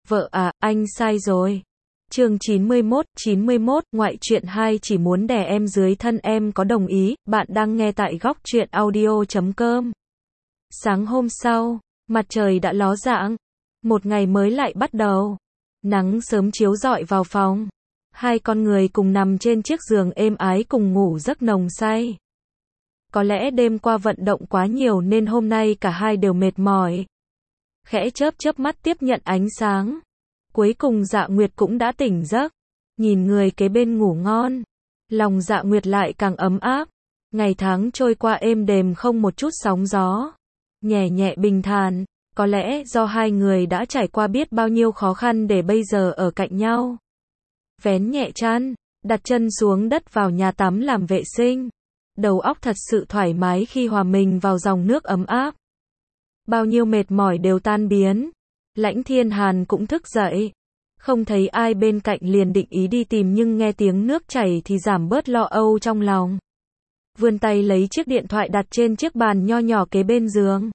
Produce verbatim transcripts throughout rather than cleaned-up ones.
Vợ à, anh sai rồi. Chương chín mươi mốt, chín mươi mốt, ngoại truyện hai chỉ muốn đè em dưới thân em có đồng ý, bạn đang nghe tại góc truyện audio chấm com. Sáng hôm sau, mặt trời đã ló dạng, một ngày mới lại bắt đầu. Nắng sớm chiếu rọi vào phòng. Hai con người cùng nằm trên chiếc giường êm ái cùng ngủ giấc nồng say. Có lẽ đêm qua vận động quá nhiều nên hôm nay cả hai đều mệt mỏi. Khẽ chớp chớp mắt tiếp nhận ánh sáng. Cuối cùng Dạ Nguyệt cũng đã tỉnh giấc. Nhìn người kế bên ngủ ngon, lòng Dạ Nguyệt lại càng ấm áp. Ngày tháng trôi qua êm đềm không một chút sóng gió. Nhẹ nhẹ bình thản. Có lẽ do hai người đã trải qua biết bao nhiêu khó khăn để bây giờ ở cạnh nhau. Vén nhẹ chăn, đặt chân xuống đất vào nhà tắm làm vệ sinh. Đầu óc thật sự thoải mái khi hòa mình vào dòng nước ấm áp. Bao nhiêu mệt mỏi đều tan biến. Lãnh Thiên Hàn cũng thức dậy. Không thấy ai bên cạnh liền định ý đi tìm nhưng nghe tiếng nước chảy thì giảm bớt lo âu trong lòng. Vươn tay lấy chiếc điện thoại đặt trên chiếc bàn nho nhỏ kế bên giường.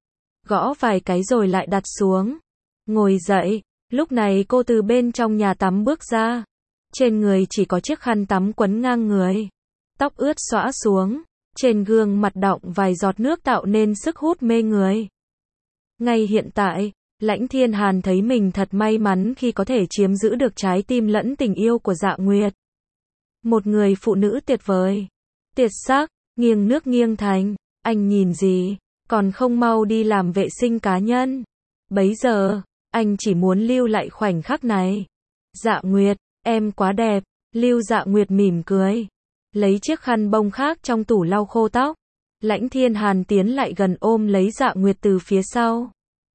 Gõ vài cái rồi lại đặt xuống. Ngồi dậy, lúc này cô từ bên trong nhà tắm bước ra. Trên người chỉ có chiếc khăn tắm quấn ngang người. Tóc ướt xõa xuống. Trên gương mặt đọng vài giọt nước tạo nên sức hút mê người. Ngay hiện tại, Lãnh Thiên Hàn thấy mình thật may mắn khi có thể chiếm giữ được trái tim lẫn tình yêu của Dạ Nguyệt. Một người phụ nữ tuyệt vời. Tuyệt sắc, nghiêng nước nghiêng thành. Anh nhìn gì, còn không mau đi làm vệ sinh cá nhân. Bấy giờ, anh chỉ muốn lưu lại khoảnh khắc này. Dạ Nguyệt, em quá đẹp. Lưu Dạ Nguyệt mỉm cười. Lấy chiếc khăn bông khác trong tủ lau khô tóc. Lãnh Thiên Hàn tiến lại gần ôm lấy Dạ Nguyệt từ phía sau.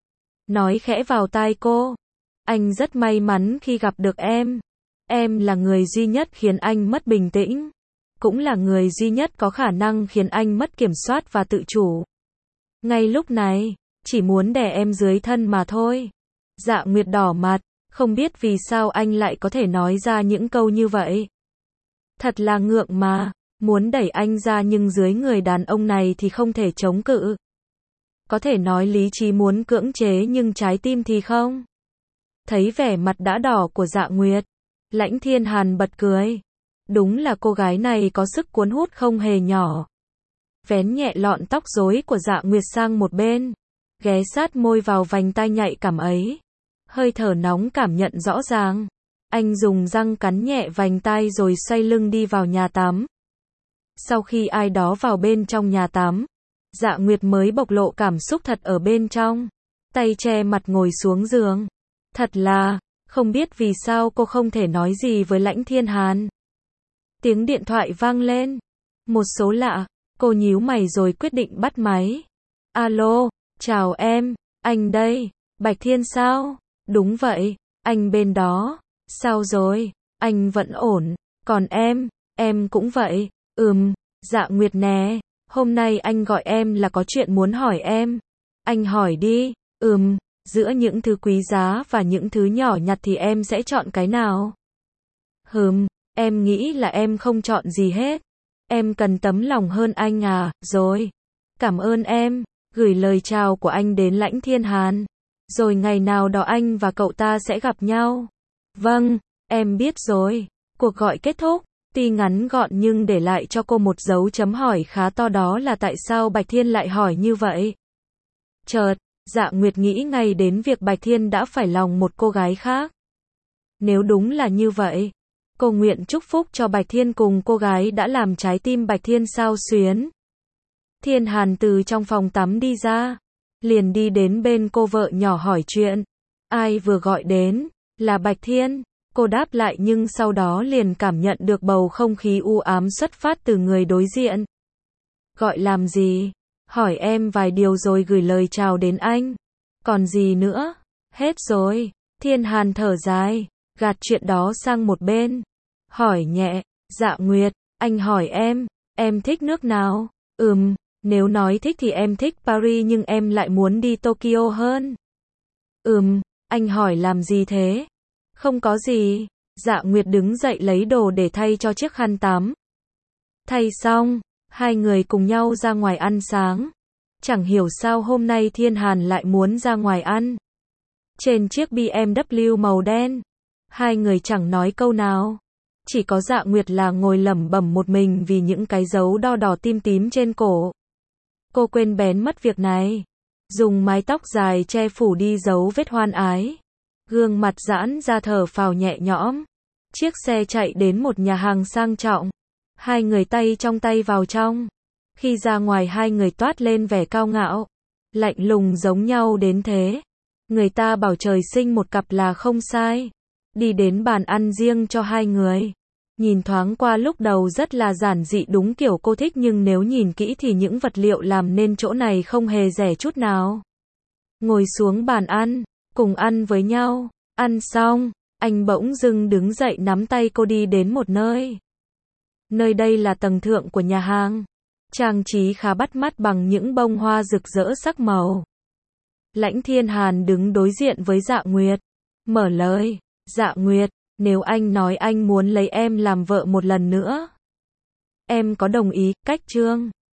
Nói khẽ vào tai cô. Anh rất may mắn khi gặp được em. Em là người duy nhất khiến anh mất bình tĩnh. Cũng là người duy nhất có khả năng khiến anh mất kiểm soát và tự chủ. Ngay lúc này, chỉ muốn đè em dưới thân mà thôi. Dạ Nguyệt đỏ mặt, không biết vì sao anh lại có thể nói ra những câu như vậy. Thật là ngượng mà, muốn đẩy anh ra nhưng dưới người đàn ông này thì không thể chống cự. Có thể nói lý trí muốn cưỡng chế nhưng trái tim thì không. Thấy vẻ mặt đã đỏ của Dạ Nguyệt, Lãnh Thiên Hàn bật cười. Đúng là cô gái này có sức cuốn hút không hề nhỏ. Vén nhẹ lọn tóc rối của Dạ Nguyệt sang một bên. Ghé sát môi vào vành tai nhạy cảm ấy. Hơi thở nóng cảm nhận rõ ràng. Anh dùng răng cắn nhẹ vành tai rồi xoay lưng đi vào nhà tắm. Sau khi ai đó vào bên trong nhà tắm, Dạ Nguyệt mới bộc lộ cảm xúc thật ở bên trong. Tay che mặt ngồi xuống giường. Thật là, không biết vì sao cô không thể nói gì với Lãnh Thiên Hàn. Tiếng điện thoại vang lên. Một số lạ, cô nhíu mày rồi quyết định bắt máy. Alo, chào em, anh đây, Bạch Thiên sao? Đúng vậy, anh bên đó. Sao rồi? Anh vẫn ổn. Còn em, em cũng vậy. Ừm, Dạ Nguyệt nè. Hôm nay anh gọi em là có chuyện muốn hỏi em. Anh hỏi đi. Ừm, giữa những thứ quý giá và những thứ nhỏ nhặt thì em sẽ chọn cái nào? Hừm, em nghĩ là em không chọn gì hết. Em cần tấm lòng hơn anh à, rồi. Cảm ơn em, gửi lời chào của anh đến Lãnh Thiên Hàn. Rồi ngày nào đó anh và cậu ta sẽ gặp nhau. Vâng, em biết rồi. Cuộc gọi kết thúc. Tuy ngắn gọn nhưng để lại cho cô một dấu chấm hỏi khá to, đó là tại sao Bạch Thiên lại hỏi như vậy. Chợt, Dạ Nguyệt nghĩ ngay đến việc Bạch Thiên đã phải lòng một cô gái khác. Nếu đúng là như vậy, cô nguyện chúc phúc cho Bạch Thiên cùng cô gái đã làm trái tim Bạch Thiên xao xuyến. Thiên Hàn từ trong phòng tắm đi ra, liền đi đến bên cô vợ nhỏ hỏi chuyện. Ai vừa gọi đến? Là Bạch Thiên. Cô đáp lại nhưng sau đó liền cảm nhận được bầu không khí u ám xuất phát từ người đối diện. Gọi làm gì? Hỏi em vài điều rồi gửi lời chào đến anh. Còn gì nữa? Hết rồi. Thiên Hàn thở dài, gạt chuyện đó sang một bên. Hỏi nhẹ, Dạ Nguyệt, anh hỏi em, em thích nước nào? Ừm, nếu nói thích thì em thích Paris nhưng em lại muốn đi Tokyo hơn. Ừm, anh hỏi làm gì thế? Không có gì. Dạ Nguyệt đứng dậy lấy đồ để thay cho chiếc khăn tắm. Thay xong, hai người cùng nhau ra ngoài ăn sáng. Chẳng hiểu sao hôm nay Thiên Hàn lại muốn ra ngoài ăn. trên chiếc bê em vê màu đen. Hai người chẳng nói câu nào. Chỉ có Dạ Nguyệt là ngồi lẩm bẩm một mình vì những cái dấu đo đỏ tim tím trên cổ. Cô quên bén mất việc này. Dùng mái tóc dài che phủ đi dấu vết hoan ái. Gương mặt giãn ra thở phào nhẹ nhõm. Chiếc xe chạy đến một nhà hàng sang trọng. Hai người tay trong tay vào trong. Khi ra ngoài hai người toát lên vẻ cao ngạo. Lạnh lùng giống nhau đến thế. Người ta bảo trời sinh một cặp là không sai. Đi đến bàn ăn riêng cho hai người. Nhìn thoáng qua lúc đầu rất là giản dị đúng kiểu cô thích nhưng nếu nhìn kỹ thì những vật liệu làm nên chỗ này không hề rẻ chút nào. Ngồi xuống bàn ăn, cùng ăn với nhau. Ăn xong, anh bỗng dưng đứng dậy nắm tay cô đi đến một nơi. Nơi đây là tầng thượng của nhà hàng. Trang trí khá bắt mắt bằng những bông hoa rực rỡ sắc màu. Lãnh Thiên Hàn đứng đối diện với Dạ Nguyệt. Mở lời, Dạ Nguyệt, nếu anh nói anh muốn lấy em làm vợ một lần nữa, em có đồng ý, cách chương